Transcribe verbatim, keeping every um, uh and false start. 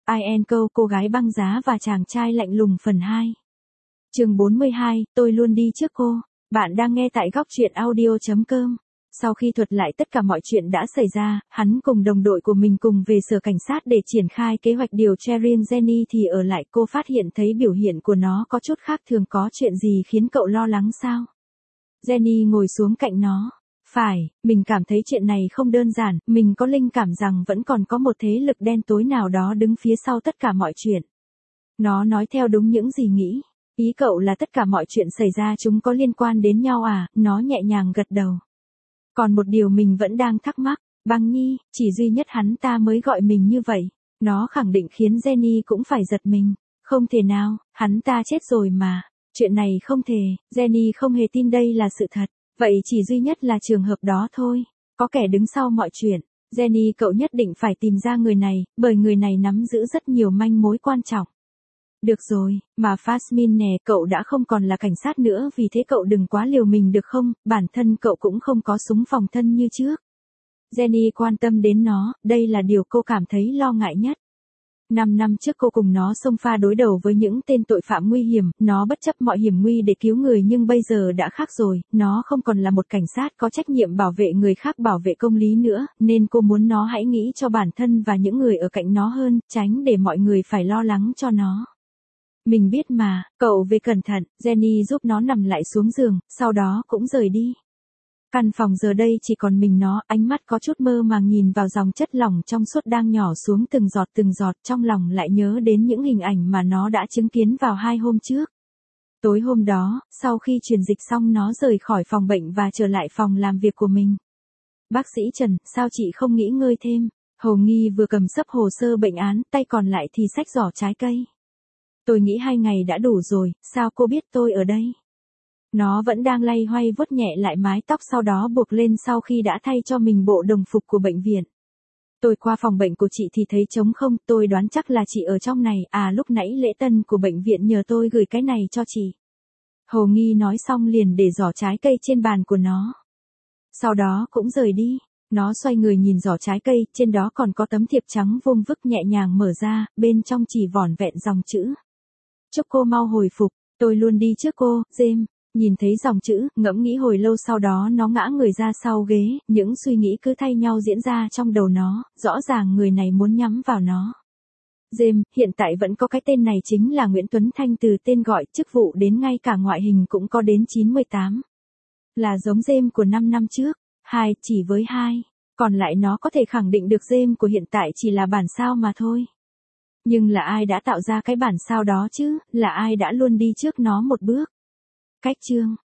I and Co, cô gái băng giá và chàng trai lạnh lùng phần hai. Chương bốn mươi hai, tôi luôn đi trước cô. Bạn đang nghe tại góc truyện audio chấm com. Sau khi thuật lại tất cả mọi chuyện đã xảy ra, hắn cùng đồng đội của mình cùng về sở cảnh sát để triển khai kế hoạch điều Cheryl Jenny thì ở lại cô phát hiện thấy biểu hiện của nó có chút khác thường. Có chuyện gì khiến cậu lo lắng sao? Jenny ngồi xuống cạnh nó. Phải, mình cảm thấy chuyện này không đơn giản, mình có linh cảm rằng vẫn còn có một thế lực đen tối nào đó đứng phía sau tất cả mọi chuyện. Nó nói theo đúng những gì nghĩ. Ý cậu là tất cả mọi chuyện xảy ra chúng có liên quan đến nhau à? Nó nhẹ nhàng gật đầu. Còn một điều mình vẫn đang thắc mắc, Băng Nhi, chỉ duy nhất hắn ta mới gọi mình như vậy. Nó khẳng định khiến Jenny cũng phải giật mình. Không thể nào, hắn ta chết rồi mà. Chuyện này không thể, Jenny không hề tin đây là sự thật. Vậy chỉ duy nhất là trường hợp đó thôi. Có kẻ đứng sau mọi chuyện. Jenny, cậu nhất định phải tìm ra người này, bởi người này nắm giữ rất nhiều manh mối quan trọng. Được rồi, mà Fasmin nè, cậu đã không còn là cảnh sát nữa, vì thế cậu đừng quá liều mình được không, bản thân cậu cũng không có súng phòng thân như trước. Jenny quan tâm đến nó, đây là điều cô cảm thấy lo ngại nhất. Năm năm trước cô cùng nó xông pha đối đầu với những tên tội phạm nguy hiểm, nó bất chấp mọi hiểm nguy để cứu người nhưng bây giờ đã khác rồi, nó không còn là một cảnh sát có trách nhiệm bảo vệ người khác, bảo vệ công lý nữa, nên cô muốn nó hãy nghĩ cho bản thân và những người ở cạnh nó hơn, tránh để mọi người phải lo lắng cho nó. Mình biết mà, cậu về cẩn thận. Jenny giúp nó nằm lại xuống giường, sau đó cũng rời đi. Căn phòng giờ đây chỉ còn mình nó, ánh mắt có chút mơ màng nhìn vào dòng chất lỏng trong suốt đang nhỏ xuống từng giọt từng giọt, trong lòng lại nhớ đến những hình ảnh mà nó đã chứng kiến vào hai hôm trước. Tối hôm đó, sau khi truyền dịch xong nó rời khỏi phòng bệnh và trở lại phòng làm việc của mình. Bác sĩ Trần, sao chị không nghỉ ngơi thêm? Hồ Nghi vừa cầm sấp hồ sơ bệnh án, tay còn lại thì xách giỏ trái cây. Tôi nghĩ hai ngày đã đủ rồi, sao cô biết tôi ở đây? Nó vẫn đang loay hoay vuốt nhẹ lại mái tóc sau đó buộc lên sau khi đã thay cho mình bộ đồng phục của bệnh viện. Tôi qua phòng bệnh của chị thì thấy trống không, tôi đoán chắc là chị ở trong này, à lúc nãy lễ tân của bệnh viện nhờ tôi gửi cái này cho chị. Hồ Nghi nói xong liền để giỏ trái cây trên bàn của nó. Sau đó cũng rời đi. Nó xoay người nhìn giỏ trái cây, trên đó còn có tấm thiệp trắng vuông vức nhẹ nhàng mở ra, bên trong chỉ vỏn vẹn dòng chữ. Chúc cô mau hồi phục, tôi luôn đi trước cô, James. Nhìn thấy dòng chữ, ngẫm nghĩ hồi lâu sau đó nó ngã người ra sau ghế, những suy nghĩ cứ thay nhau diễn ra trong đầu nó, rõ ràng người này muốn nhắm vào nó. James, hiện tại vẫn có cái tên này chính là Nguyễn Tuấn Thanh, từ tên gọi, chức vụ đến ngay cả ngoại hình cũng có đến chín mươi tám. Là giống James của năm năm trước, hai, chỉ với hai, còn lại nó có thể khẳng định được James của hiện tại chỉ là bản sao mà thôi. Nhưng là ai đã tạo ra cái bản sao đó chứ, là ai đã luôn đi trước nó một bước? Cách chương